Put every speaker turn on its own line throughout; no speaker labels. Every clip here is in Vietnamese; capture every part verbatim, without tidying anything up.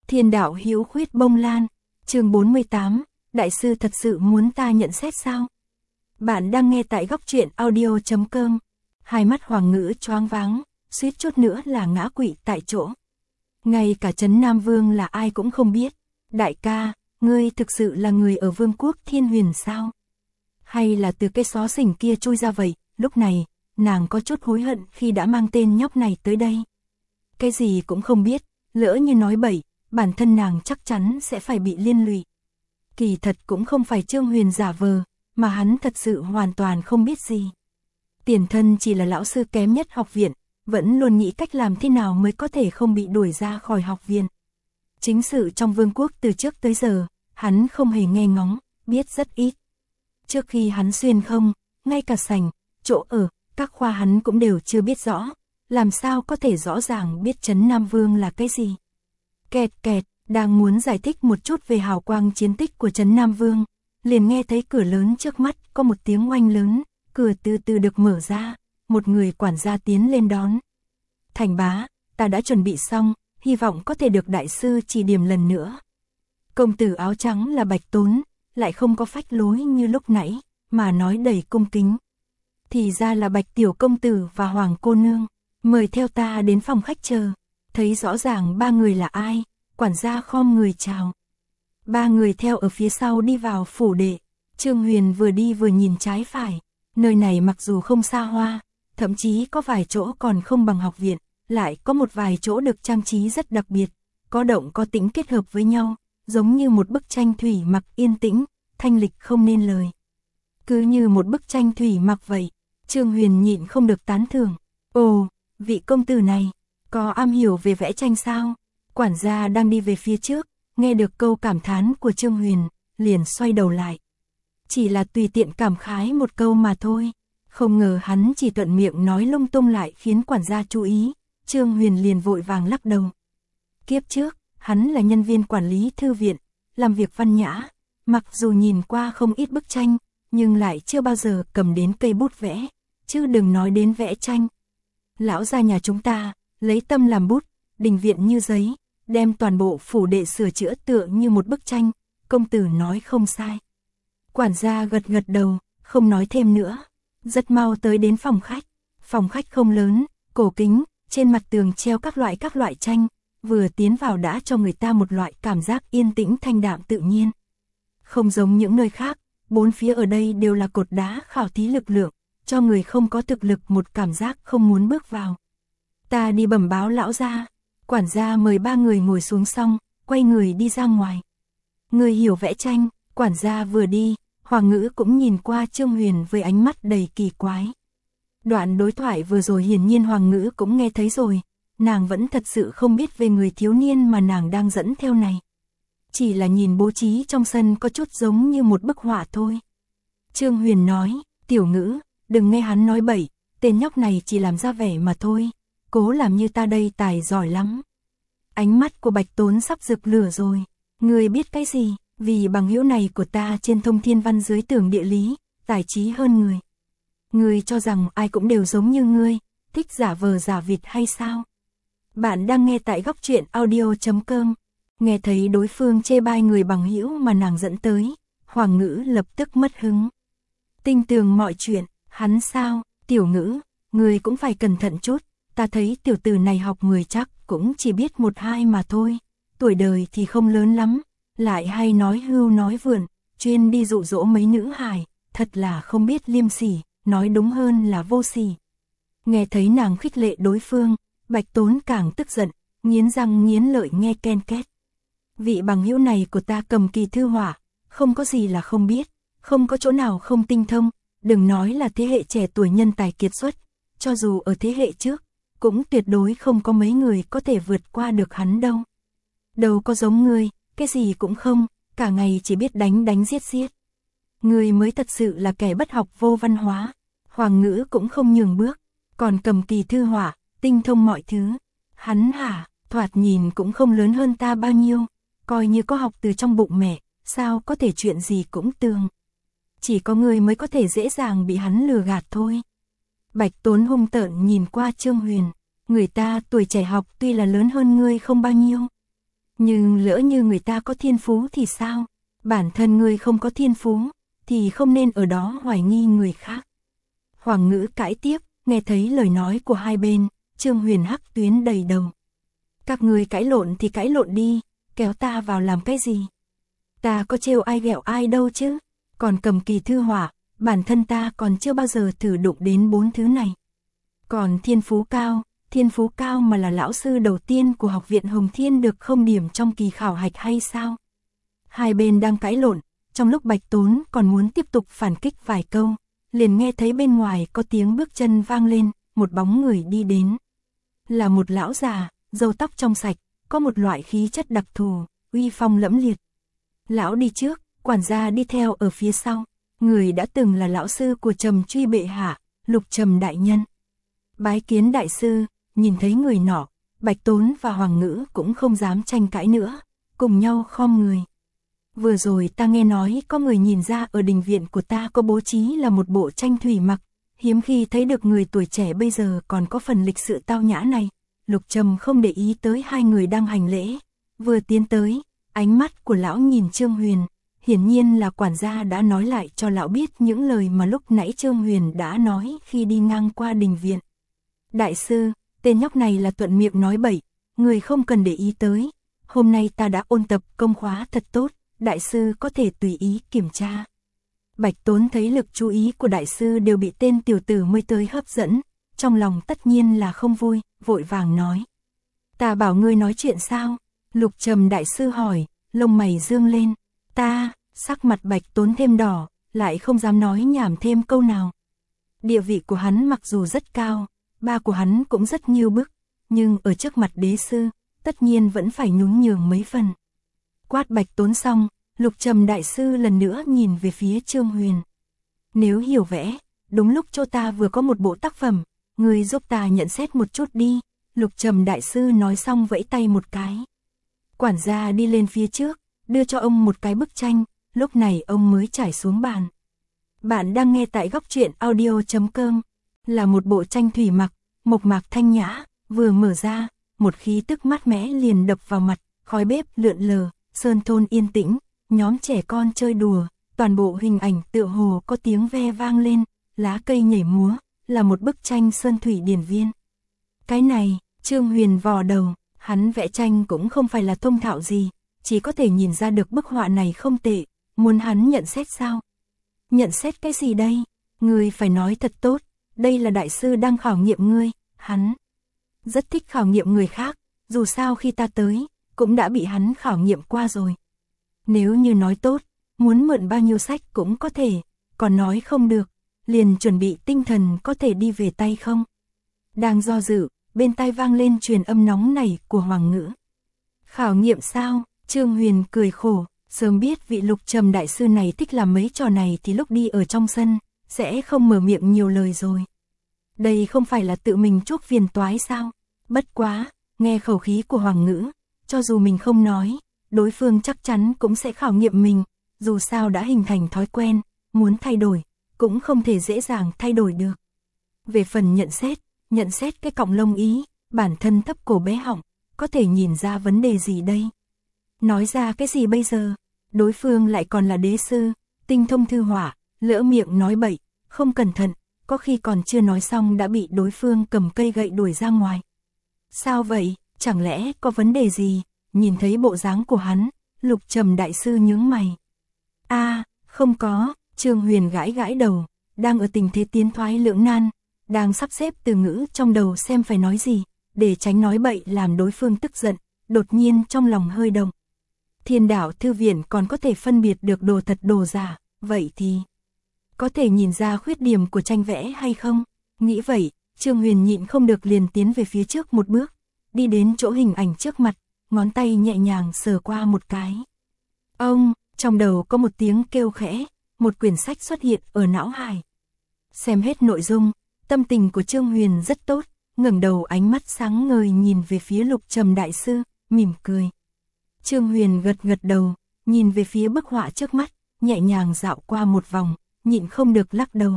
Thiên đạo hữu khuyết bông lan, chương bốn mươi tám, đại sư thật sự muốn ta nhận xét sao? Bạn đang nghe tại góc truyện audio chấm com. Hai mắt Hoàng Ngữ choáng váng, suýt chút nữa là ngã quỵ tại chỗ. Ngay cả Trấn Nam Vương là ai cũng không biết. Đại ca, ngươi thực sự là người ở Vương quốc Thiên Huyền sao? Hay là từ cái xó xỉnh kia chui ra vậy? Lúc này, nàng có chút hối hận khi đã mang tên nhóc này tới đây. Cái gì cũng không biết, lỡ như nói bậy, bản thân nàng chắc chắn sẽ phải bị liên lụy. Kỳ thật cũng không phải Trương Huyền giả vờ, mà hắn thật sự hoàn toàn không biết gì. Tiền thân chỉ là lão sư kém nhất học viện, vẫn luôn nghĩ cách làm thế nào mới có thể không bị đuổi ra khỏi học viện. Chính sự trong vương quốc từ trước tới giờ, hắn không hề nghe ngóng, biết rất ít. Trước khi hắn xuyên không, ngay cả sảnh, chỗ ở, các khoa hắn cũng đều chưa biết rõ, làm sao có thể rõ ràng biết Trấn Nam Vương là cái gì. Kẹt kẹt, đang muốn giải thích một chút về hào quang chiến tích của Trấn Nam Vương, liền nghe thấy cửa lớn trước mắt có một tiếng oanh lớn, cửa từ từ được mở ra, một người quản gia tiến lên đón. Thành bá, ta đã chuẩn bị xong, hy vọng có thể được đại sư chỉ điểm lần nữa. Công tử áo trắng là Bạch Tốn, lại không có phách lối như lúc nãy, mà nói đầy cung kính. Thì ra là Bạch tiểu công tử và Hoàng cô nương, mời theo ta đến phòng khách chờ. Thấy rõ ràng ba người là ai, quản gia khom người chào. Ba người theo ở phía sau đi vào phủ đệ. Trương Huyền vừa đi vừa nhìn trái phải. Nơi này mặc dù không xa hoa, thậm chí có vài chỗ còn không bằng học viện, lại có một vài chỗ được trang trí rất đặc biệt, có động có tĩnh kết hợp với nhau, giống như một bức tranh thủy mặc yên tĩnh, thanh lịch không nên lời. Cứ như một bức tranh thủy mặc vậy. Trương Huyền nhịn không được tán thưởng. Ồ, vị công tử này, có am hiểu về vẽ tranh sao? Quản gia đang đi về phía trước, nghe được câu cảm thán của Trương Huyền, liền xoay đầu lại. Chỉ là tùy tiện cảm khái một câu mà thôi. Không ngờ hắn chỉ thuận miệng nói lung tung lại khiến quản gia chú ý. Trương Huyền liền vội vàng lắc đầu. Kiếp trước, hắn là nhân viên quản lý thư viện, làm việc văn nhã. Mặc dù nhìn qua không ít bức tranh, nhưng lại chưa bao giờ cầm đến cây bút vẽ, chứ đừng nói đến vẽ tranh. Lão gia nhà chúng ta, lấy tâm làm bút, đình viện như giấy, đem toàn bộ phủ đệ sửa chữa tựa như một bức tranh, công tử nói không sai. Quản gia gật gật đầu, không nói thêm nữa. Rất mau tới đến phòng khách. Phòng khách không lớn, cổ kính, trên mặt tường treo các loại các loại tranh, vừa tiến vào đã cho người ta một loại cảm giác yên tĩnh thanh đạm tự nhiên. Không giống những nơi khác, bốn phía ở đây đều là cột đá khảo thí lực lượng, cho người không có thực lực một cảm giác không muốn bước vào. Ta đi bẩm báo lão gia. Quản gia mời ba người ngồi xuống xong, quay người đi ra ngoài. Người hiểu vẽ tranh, quản gia vừa đi, Hoàng Ngữ cũng nhìn qua Trương Huyền với ánh mắt đầy kỳ quái. Đoạn đối thoại vừa rồi hiển nhiên Hoàng Ngữ cũng nghe thấy rồi, nàng vẫn thật sự không biết về người thiếu niên mà nàng đang dẫn theo này. Chỉ là nhìn bố trí trong sân có chút giống như một bức họa thôi. Trương Huyền nói, Tiểu Ngữ, đừng nghe hắn nói bậy, tên nhóc này chỉ làm ra vẻ mà thôi, cố làm như ta đây tài giỏi lắm. Ánh mắt của Bạch Tốn sắp rực lửa rồi, ngươi biết cái gì, vì bằng hữu này của ta trên thông thiên văn dưới tường địa lý, tài trí hơn người. Ngươi cho rằng ai cũng đều giống như ngươi, thích giả vờ giả vịt hay sao? Bạn đang nghe tại góc truyện audio chấm com. Nghe thấy đối phương chê bai người bằng hữu mà nàng dẫn tới, Hoàng Ngữ lập tức mất hứng. Tinh tường mọi chuyện, hắn sao, Tiểu Ngữ, ngươi cũng phải cẩn thận chút, ta thấy tiểu tử này học người chắc cũng chỉ biết một hai mà thôi, tuổi đời thì không lớn lắm, lại hay nói hưu nói vượn, chuyên đi dụ dỗ mấy nữ hài, thật là không biết liêm sỉ, nói đúng hơn là vô sỉ. Nghe thấy nàng khích lệ đối phương, Bạch Tốn càng tức giận, nghiến răng nghiến lợi nghe ken két. Vị bằng hữu này của ta cầm kỳ thư họa, không có gì là không biết, không có chỗ nào không tinh thông, đừng nói là thế hệ trẻ tuổi nhân tài kiệt xuất, cho dù ở thế hệ trước, cũng tuyệt đối không có mấy người có thể vượt qua được hắn đâu. Đâu có giống ngươi, cái gì cũng không, cả ngày chỉ biết đánh đánh giết giết. Ngươi mới thật sự là kẻ bất học vô văn hóa. Hoàng Ngữ cũng không nhường bước, còn cầm kỳ thư họa, tinh thông mọi thứ. Hắn hả, thoạt nhìn cũng không lớn hơn ta bao nhiêu, coi như có học từ trong bụng mẹ, sao có thể chuyện gì cũng tường. Chỉ có ngươi mới có thể dễ dàng bị hắn lừa gạt thôi. Bạch Tốn hung tợn nhìn qua Trương Huyền, người ta tuổi trẻ học tuy là lớn hơn ngươi không bao nhiêu, Nhưng lỡ như người ta có thiên phú thì sao? Bản thân ngươi không có thiên phú, thì không nên ở đó hoài nghi người khác. Hoàng Ngữ cãi tiếp, nghe thấy lời nói của hai bên, Trương Huyền hắc tuyến đầy đầu. Các ngươi cãi lộn thì cãi lộn đi, kéo ta vào làm cái gì? Ta có trêu ai ghẹo ai đâu chứ, còn cầm kỳ thư họa, bản thân ta còn chưa bao giờ thử đụng đến bốn thứ này. Còn thiên phú cao, thiên phú cao mà là lão sư đầu tiên của học viện Hồng Thiên được không điểm trong kỳ khảo hạch hay sao? Hai bên đang cãi lộn, trong lúc Bạch Tốn còn muốn tiếp tục phản kích vài câu, liền nghe thấy bên ngoài có tiếng bước chân vang lên, một bóng người đi đến. Là một lão già, râu tóc trong sạch, có một loại khí chất đặc thù, uy phong lẫm liệt. Lão đi trước, quản gia đi theo ở phía sau, người đã từng là lão sư của Trầm Truy bệ hạ, Lục Trầm đại nhân. Bái kiến đại sư, nhìn thấy người nọ, Bạch Tốn và Hoàng Ngữ cũng không dám tranh cãi nữa, cùng nhau khom người. Vừa rồi ta nghe nói có người nhìn ra ở đình viện của ta có bố trí là một bộ tranh thủy mặc, hiếm khi thấy được người tuổi trẻ bây giờ còn có phần lịch sự tao nhã này. Lục Trầm không để ý tới hai người đang hành lễ, vừa tiến tới, ánh mắt của lão nhìn Trương Huyền, hiển nhiên là quản gia đã nói lại cho lão biết những lời mà lúc nãy Trương Huyền đã nói khi đi ngang qua đình viện. Đại sư, tên nhóc này là thuận miệng nói bậy, người không cần để ý tới, hôm nay ta đã ôn tập công khóa thật tốt, đại sư có thể tùy ý kiểm tra. Bạch Tốn thấy lực chú ý của đại sư đều bị tên tiểu tử mới tới hấp dẫn, trong lòng tất nhiên là không vui, vội vàng nói. Ta bảo ngươi nói chuyện sao? Lục Trầm đại sư hỏi, lông mày dương lên. Ta, sắc mặt Bạch Tốn thêm đỏ, lại không dám nói nhảm thêm câu nào. Địa vị của hắn mặc dù rất cao, ba của hắn cũng rất nghiêu bức, nhưng ở trước mặt đế sư, tất nhiên vẫn phải nhún nhường mấy phần. Quát Bạch Tốn xong, Lục Trầm đại sư lần nữa nhìn về phía Trương Huyền. Nếu hiểu vẽ, đúng lúc chỗ ta vừa có một bộ tác phẩm, người giúp ta nhận xét một chút đi. Lục Trầm đại sư nói xong vẫy tay một cái. Quản gia đi lên phía trước, đưa cho ông một cái bức tranh, lúc này ông mới trải xuống bàn. Bạn đang nghe tại góc truyện audio chấm com, là một bộ tranh thủy mặc, mộc mạc thanh nhã, vừa mở ra, một khí tức mát mẻ liền đập vào mặt, khói bếp lượn lờ, sơn thôn yên tĩnh, nhóm trẻ con chơi đùa, toàn bộ hình ảnh tựa hồ có tiếng ve vang lên, lá cây nhảy múa, là một bức tranh sơn thủy điển viên. Cái này, Trương Huyền vò đầu, hắn vẽ tranh cũng không phải là thông thạo gì, chỉ có thể nhìn ra được bức họa này không tệ, muốn hắn nhận xét sao? Nhận xét cái gì đây? Ngươi phải nói thật tốt, đây là đại sư đang khảo nghiệm ngươi, hắn rất thích khảo nghiệm người khác, dù sao khi ta tới, cũng đã bị hắn khảo nghiệm qua rồi. Nếu như nói tốt, muốn mượn bao nhiêu sách cũng có thể, còn nói không được, liền chuẩn bị tinh thần có thể đi về tay không? Đang do dự, bên tai vang lên truyền âm nóng nảy của Hoàng Ngữ. Khảo nghiệm sao? Trương Huyền cười khổ, sớm biết vị Lục Trầm đại sư này thích làm mấy trò này thì lúc đi ở trong sân, sẽ không mở miệng nhiều lời rồi. Đây không phải là tự mình chuốc phiền toái sao? Bất quá, nghe khẩu khí của Hoàng Ngữ, cho dù mình không nói, đối phương chắc chắn cũng sẽ khảo nghiệm mình, dù sao đã hình thành thói quen, muốn thay đổi, cũng không thể dễ dàng thay đổi được. Về phần nhận xét, nhận xét cái cọng lông ý, bản thân thấp cổ bé họng, có thể nhìn ra vấn đề gì đây? Nói ra cái gì bây giờ? Đối phương lại còn là đế sư, tinh thông thư họa, lỡ miệng nói bậy, không cẩn thận, có khi còn chưa nói xong đã bị đối phương cầm cây gậy đuổi ra ngoài. Sao vậy? Chẳng lẽ có vấn đề gì? Nhìn thấy bộ dáng của hắn, Lục Trầm đại sư nhướng mày. A, à, không có, Trương Huyền gãi gãi đầu, đang ở tình thế tiến thoái lưỡng nan, đang sắp xếp từ ngữ trong đầu xem phải nói gì, để tránh nói bậy làm đối phương tức giận, đột nhiên trong lòng hơi động. Thiên Đạo thư viện còn có thể phân biệt được đồ thật đồ giả, vậy thì có thể nhìn ra khuyết điểm của tranh vẽ hay không? Nghĩ vậy, Trương Huyền nhịn không được liền tiến về phía trước một bước, đi đến chỗ hình ảnh trước mặt, ngón tay nhẹ nhàng sờ qua một cái. Ông, trong đầu có một tiếng kêu khẽ, một quyển sách xuất hiện ở não hải. Xem hết nội dung, tâm tình của Trương Huyền rất tốt, ngẩng đầu ánh mắt sáng ngời nhìn về phía Lục Trầm đại sư, mỉm cười. Trương Huyền gật gật đầu, nhìn về phía bức họa trước mắt, nhẹ nhàng dạo qua một vòng, nhịn không được lắc đầu.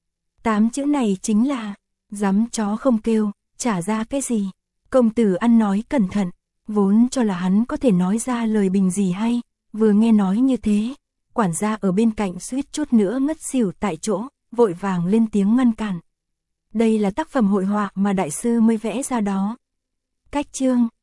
Tám chữ này chính là, dám chó không kêu, trả ra cái gì? Công tử ăn nói cẩn thận, Vốn cho là hắn có thể nói ra lời bình gì hay, vừa nghe nói như thế, quản gia ở bên cạnh suýt chút nữa ngất xỉu tại chỗ, vội vàng lên tiếng ngăn cản. Đây là tác phẩm hội họa mà đại sư mới vẽ ra đó. Cách chương,